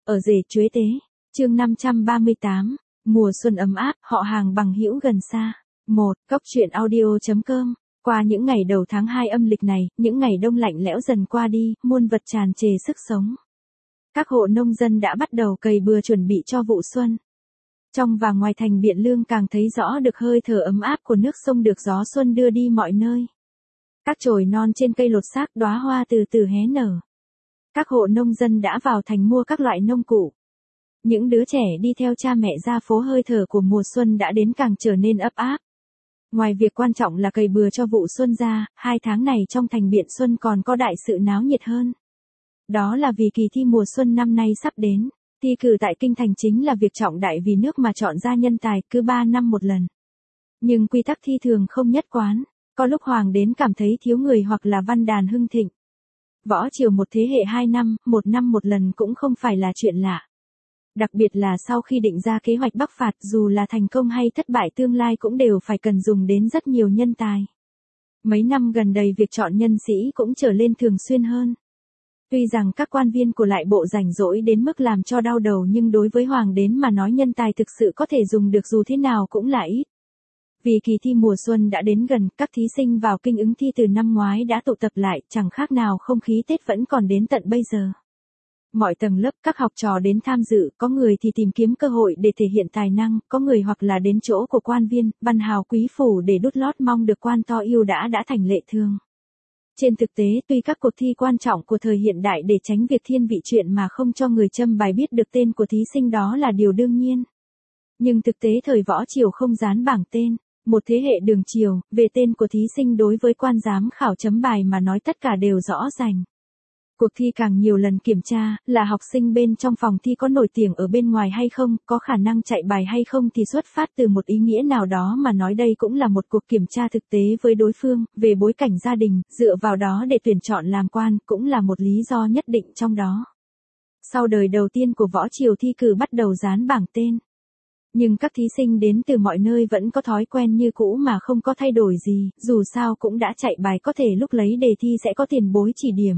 Ở rể chuế tế, chương 538, mùa xuân ấm áp, họ hàng bằng hữu gần xa. Cốc truyện audio.com. Qua những ngày đầu tháng 2 âm lịch này, những ngày đông lạnh lẽo dần qua đi, muôn vật tràn trề sức sống. Các hộ nông dân đã bắt đầu cày bừa chuẩn bị cho vụ xuân. Trong và ngoài thành Biện Lương càng thấy rõ được hơi thở ấm áp của nước sông được gió xuân đưa đi mọi nơi. Các chồi non trên cây lột xác, đóa hoa từ từ hé nở. Các hộ nông dân đã vào thành mua các loại nông cụ. Những đứa trẻ đi theo cha mẹ ra phố, hơi thở của mùa xuân đã đến càng trở nên ấp áp. Ngoài việc quan trọng là cày bừa cho vụ xuân ra, 2 tháng này trong thành Biện Xuân còn có đại sự náo nhiệt hơn. Đó là vì kỳ thi mùa xuân năm nay sắp đến. Thi cử tại kinh thành chính là việc trọng đại vì nước mà chọn ra nhân tài cứ 3 năm một lần. Nhưng quy tắc thi thường không nhất quán, có lúc hoàng đến cảm thấy thiếu người hoặc là văn đàn hưng thịnh. Võ triều một thế hệ 2 năm một lần cũng không phải là chuyện lạ. Đặc biệt là sau khi định ra kế hoạch bắc phạt, dù là thành công hay thất bại tương lai cũng đều phải cần dùng đến rất nhiều nhân tài. Mấy năm gần đây việc chọn nhân sĩ cũng trở lên thường xuyên hơn. Tuy rằng các quan viên của lại bộ rảnh rỗi đến mức làm cho đau đầu, nhưng đối với hoàng đến mà nói nhân tài thực sự có thể dùng được dù thế nào cũng là ít. Vì kỳ thi mùa xuân đã đến gần, các thí sinh vào kinh ứng thi từ năm ngoái đã tụ tập lại, chẳng khác nào không khí Tết vẫn còn đến tận bây giờ. Mọi tầng lớp các học trò đến tham dự, có người thì tìm kiếm cơ hội để thể hiện tài năng, có người hoặc là đến chỗ của quan viên, văn hào quý phủ để đút lót mong được quan to yêu đã thành lệ thường. Trên thực tế, tuy các cuộc thi quan trọng của thời hiện đại để tránh việc thiên vị chuyện mà không cho người châm bài biết được tên của thí sinh đó là điều đương nhiên. Nhưng thực tế thời võ triều không dán bảng tên. Một thế hệ đường triều, về tên của thí sinh đối với quan giám khảo chấm bài mà nói tất cả đều rõ rành. Cuộc thi càng nhiều lần kiểm tra, là học sinh bên trong phòng thi có nổi tiếng ở bên ngoài hay không, có khả năng chạy bài hay không thì xuất phát từ một ý nghĩa nào đó mà nói đây cũng là một cuộc kiểm tra thực tế với đối phương, về bối cảnh gia đình, dựa vào đó để tuyển chọn làm quan, cũng là một lý do nhất định trong đó. Sau đời đầu tiên của võ triều thi cử bắt đầu dán bảng tên. Nhưng các thí sinh đến từ mọi nơi vẫn có thói quen như cũ mà không có thay đổi gì, dù sao cũng đã chạy bài có thể lúc lấy đề thi sẽ có tiền bối chỉ điểm.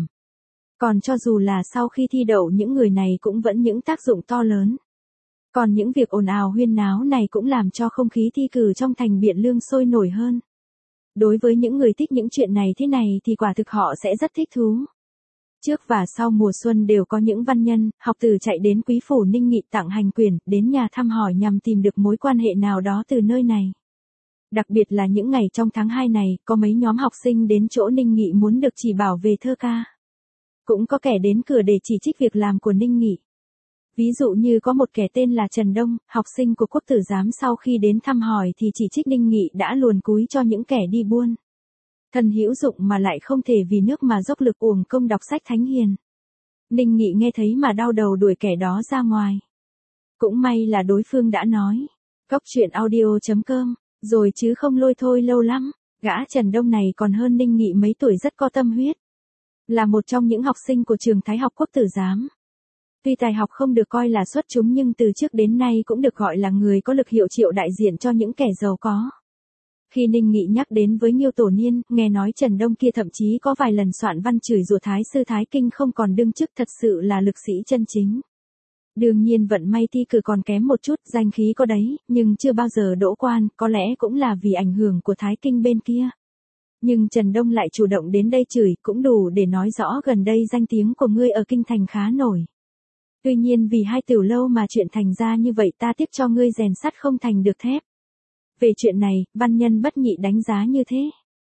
Còn cho dù là sau khi thi đậu những người này cũng vẫn những tác dụng to lớn. Còn những việc ồn ào huyên náo này cũng làm cho không khí thi cử trong thành Biện Lương sôi nổi hơn. Đối với những người thích những chuyện này thế này thì quả thực họ sẽ rất thích thú. Trước và sau mùa xuân đều có những văn nhân, học tử chạy đến quý phủ Ninh Nghị tặng hành quyển, đến nhà thăm hỏi nhằm tìm được mối quan hệ nào đó từ nơi này. Đặc biệt là những ngày trong tháng 2 này, có mấy nhóm học sinh đến chỗ Ninh Nghị muốn được chỉ bảo về thơ ca. Cũng có kẻ đến cửa để chỉ trích việc làm của Ninh Nghị. Ví dụ như có một kẻ tên là Trần Đông, học sinh của quốc tử giám, sau khi đến thăm hỏi thì chỉ trích Ninh Nghị đã luồn cúi cho những kẻ đi buôn. Thân hữu dụng mà lại không thể vì nước mà dốc lực uổng công đọc sách thánh hiền. Ninh Nghị nghe thấy mà đau đầu đuổi kẻ đó ra ngoài. Cũng may là đối phương đã nói. Cốc truyện audio.com, rồi chứ không lôi thôi lâu lắm. Gã Trần Đông này còn hơn Ninh Nghị mấy tuổi, rất có tâm huyết. Là một trong những học sinh của trường Thái học quốc tử giám. Tuy tài học không được coi là xuất chúng nhưng từ trước đến nay cũng được gọi là người có lực hiệu triệu đại diện cho những kẻ giàu có. Khi Ninh Nghị nhắc đến với Nghiêu Tổ Niên, nghe nói Trần Đông kia thậm chí có vài lần soạn văn chửi rủa Thái sư Thái Kinh không còn đương chức, thật sự là lực sĩ chân chính. Đương nhiên vận may thi cử còn kém một chút, danh khí có đấy, nhưng chưa bao giờ đỗ quan, có lẽ cũng là vì ảnh hưởng của Thái Kinh bên kia. Nhưng Trần Đông lại chủ động đến đây chửi, cũng đủ để nói rõ gần đây danh tiếng của ngươi ở kinh thành khá nổi. Tuy nhiên vì 2 tiểu lâu mà chuyện thành ra như vậy, ta tiếc cho ngươi rèn sắt không thành được thép. Về chuyện này, văn nhân Bất Nhị đánh giá như thế.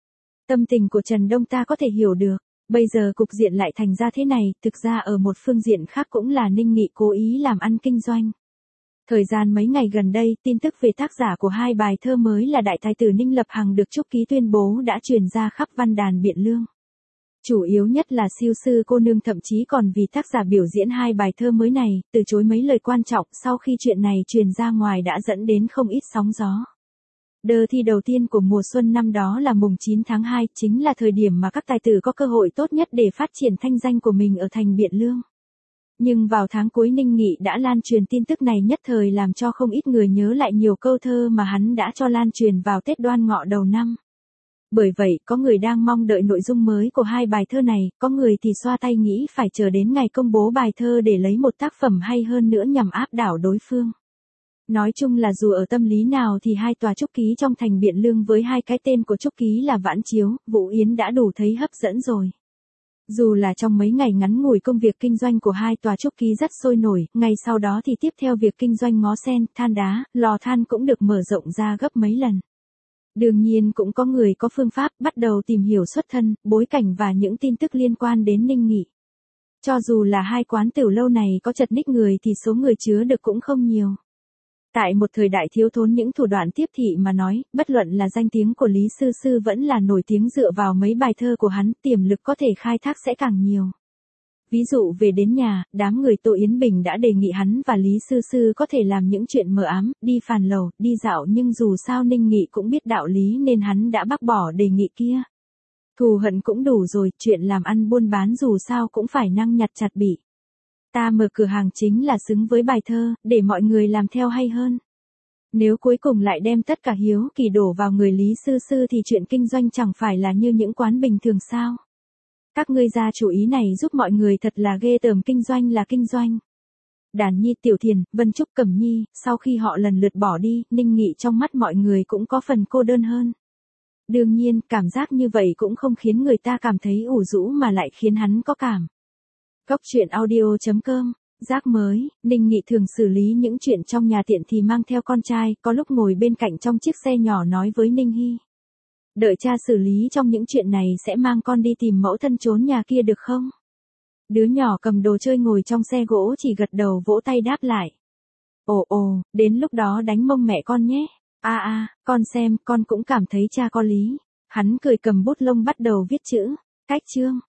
Tâm tình của Trần Đông ta có thể hiểu được. Bây giờ cục diện lại thành ra thế này, thực ra ở một phương diện khác cũng là Ninh Nghị cố ý làm ăn kinh doanh. Thời gian mấy ngày gần đây, tin tức về tác giả của 2 bài thơ mới là đại thái tử Ninh Lập Hằng được Trúc Ký tuyên bố đã truyền ra khắp văn đàn Biện Lương. Chủ yếu nhất là Siêu sư cô nương thậm chí còn vì tác giả biểu diễn 2 bài thơ mới này, từ chối mấy lời quan trọng. Sau khi chuyện này truyền ra ngoài đã dẫn đến không ít sóng gió. Đợt thi đầu tiên của mùa xuân năm đó là mùng 9 tháng 2, chính là thời điểm mà các tài tử có cơ hội tốt nhất để phát triển thanh danh của mình ở thành Biện Lương. Nhưng vào tháng cuối Ninh Nghị đã lan truyền tin tức này, nhất thời làm cho không ít người nhớ lại nhiều câu thơ mà hắn đã cho lan truyền vào Tết Đoan Ngọ đầu năm. Bởi vậy, có người đang mong đợi nội dung mới của hai bài thơ này, có người thì xoa tay nghĩ phải chờ đến ngày công bố bài thơ để lấy một tác phẩm hay hơn nữa nhằm áp đảo đối phương. Nói chung là dù ở tâm lý nào thì hai tòa trúc ký trong thành Biện Lương với hai cái tên của trúc ký là Vãn Chiếu, Vũ Yến đã đủ thấy hấp dẫn rồi. Dù là trong mấy ngày ngắn ngủi công việc kinh doanh của hai tòa trúc ký rất sôi nổi, ngày sau đó thì tiếp theo việc kinh doanh ngó sen, than đá, lò than cũng được mở rộng ra gấp mấy lần. Đương nhiên cũng có người có phương pháp bắt đầu tìm hiểu xuất thân, bối cảnh và những tin tức liên quan đến Ninh Nghị. Cho dù là hai quán tiểu lâu này có chật ních người thì số người chứa được cũng không nhiều. Tại một thời đại thiếu thốn những thủ đoạn tiếp thị mà nói, bất luận là danh tiếng của Lý Sư Sư vẫn là nổi tiếng dựa vào mấy bài thơ của hắn, tiềm lực có thể khai thác sẽ càng nhiều. Ví dụ về đến nhà, đám người Tô Yến Bình đã đề nghị hắn và Lý Sư Sư có thể làm những chuyện mờ ám, đi phàn lầu, đi dạo nhưng dù sao Ninh Nghị cũng biết đạo lý nên hắn đã bác bỏ đề nghị kia. Thù hận cũng đủ rồi, chuyện làm ăn buôn bán dù sao cũng phải năng nhặt chặt bị. Ta mở cửa hàng chính là xứng với bài thơ, để mọi người làm theo hay hơn. Nếu cuối cùng lại đem tất cả hiếu kỳ đổ vào người Lý Sư Sư thì chuyện kinh doanh chẳng phải là như những quán bình thường sao. Các ngươi ra chủ ý này giúp mọi người thật là ghê tởm, kinh doanh là kinh doanh. Đàn Nhi, Tiểu Thiền, Vân Trúc, Cẩm Nhi, sau khi họ lần lượt bỏ đi, Ninh Nghị trong mắt mọi người cũng có phần cô đơn hơn. Đương nhiên, cảm giác như vậy cũng không khiến người ta cảm thấy ủ rũ mà lại khiến hắn có cảm. Góc truyện audio.com. Giác mới, Ninh Nghị thường xử lý những chuyện trong nhà tiện thì mang theo con trai, có lúc ngồi bên cạnh trong chiếc xe nhỏ nói với Ninh Hy. Đợi cha xử lý trong những chuyện này sẽ mang con đi tìm mẫu thân trốn nhà kia được không? Đứa nhỏ cầm đồ chơi ngồi trong xe gỗ chỉ gật đầu vỗ tay đáp lại. Ồ, đến lúc đó đánh mông mẹ con nhé. Con xem, con cũng cảm thấy cha có lý. Hắn cười cầm bút lông bắt đầu viết chữ. Cách chương.